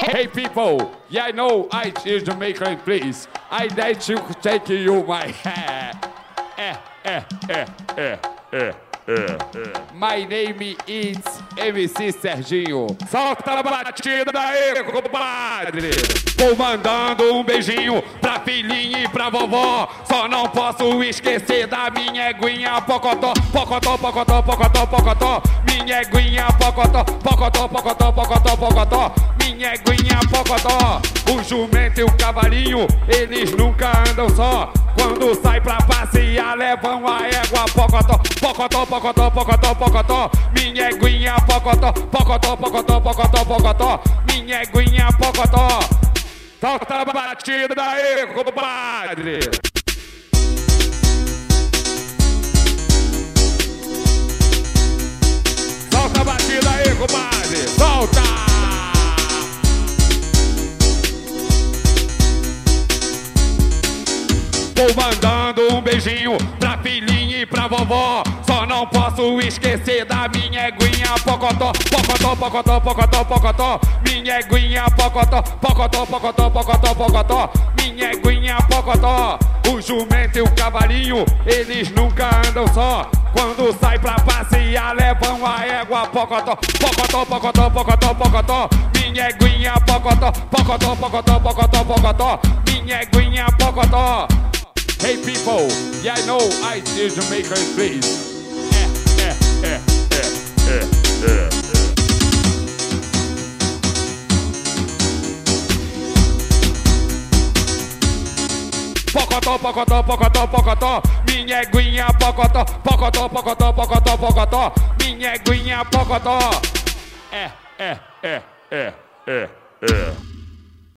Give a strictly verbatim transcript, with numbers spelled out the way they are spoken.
Hey people, yeah I know I is Jamaican please. I like to take you my hair. Eh, eh, eh, eh, eh, eh, eh. My name is M C Serginho. Solta a batida daí, compadre. Vou mandando um beijinho pra filhinha e pra vovó. Só não posso esquecer da minha eguinha pocotó, pocotó, pocotó, pocotó, pocotó. Minha eguinha pocotó, pocotó, pocotó, pocotó, pocotó. Minha eguinha pocotó. O jumento e o cavalinho, eles nunca andam só. Quando sai pra passear, levam a égua pocotó, pocotó, pocotó, pocotó, pocotó. Minha eguinha pocotó, pocotó, pocotó, pocotó, pocotó. Minha eguinha pocotó. Solta a batida daí, compadre. Solta a batida aí, compadre. Solta! Vou mandando um beijinho pra filhinha e pra vovó. Só não posso esquecer da minha eguinha pocotó, pocotó, pocotó, pocotó, pocotó. Minha eguinha pocotó, pocotó, pocotó, pocotó, pocotó. Minha eguinha pocotó. O jumento e o cavalinho, eles nunca andam só. Quando sai pra passear, levam a égua pocotó, pocotó, pocotó, pocotó, pocotó. Minha eguinha pocotó, pocotó, pocotó, pocotó, pocotó. Minha eguinha pocotó. Hey people, yeah I know I is Jamaican please. Eh, eh, eh, eh, eh, eh, eh. Pocotó, pocotó, pocotó, pocotó. Minha eguinha pocotó, pocotó, pocotó, pocotó, pocotó. Minha eguinha pocotó. É, é, é, é, é, é.